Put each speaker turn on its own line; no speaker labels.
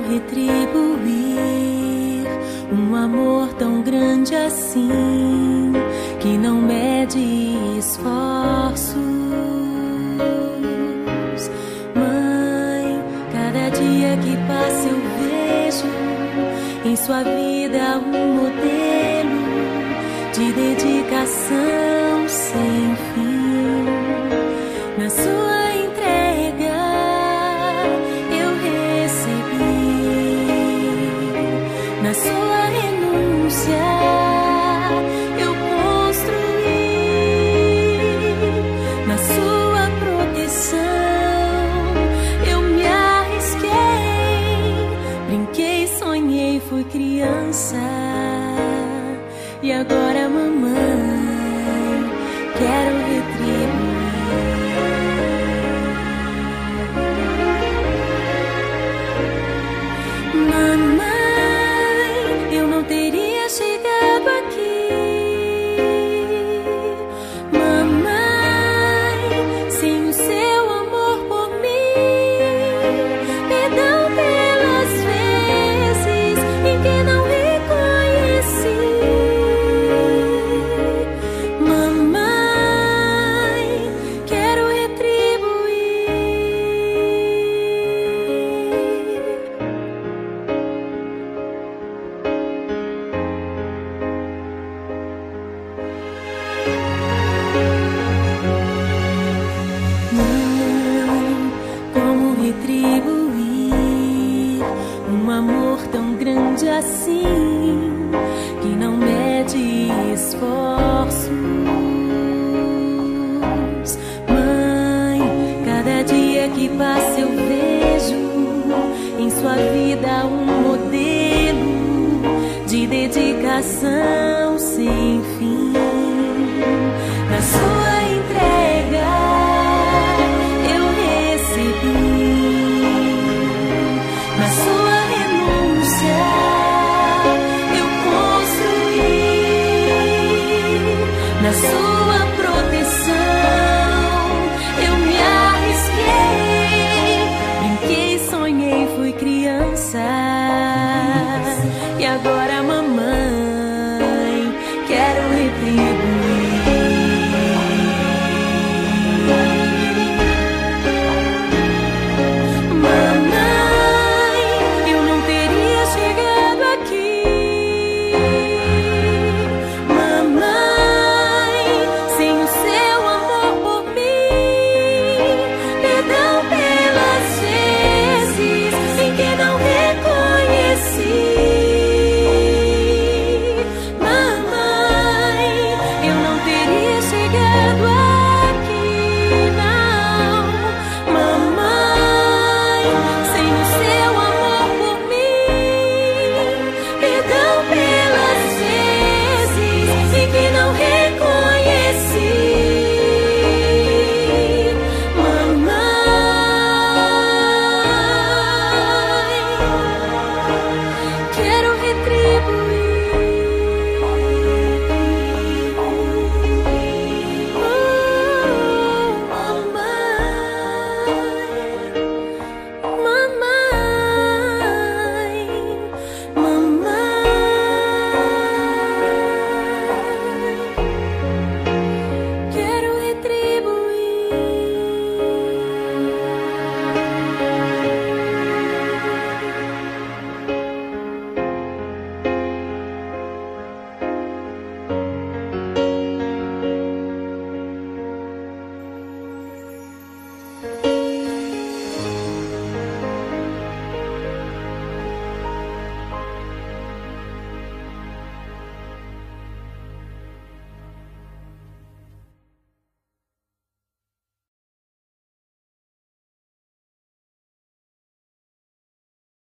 retribuir um amor tão grande assim, que não mede esforços? Mãe, cada dia que passa eu vejo em sua vida um modelo de dedicação sem fim. Na sua entrega eu recebi, na sua renúncia eu construí, na sua proteção eu me arrisquei, brinquei, sonhei, fui criança. E agora, mamãe, quero retribuir. Mamãe, eu não teria chegado aqui. Mamãe, sem o seu amor por mim. Perdão pelas vezes em que não reconheci. Retribuir um amor tão grande assim, que não mede esforços. Mãe, cada dia que passa eu vejo em sua vida um modelo de dedicação sem fim.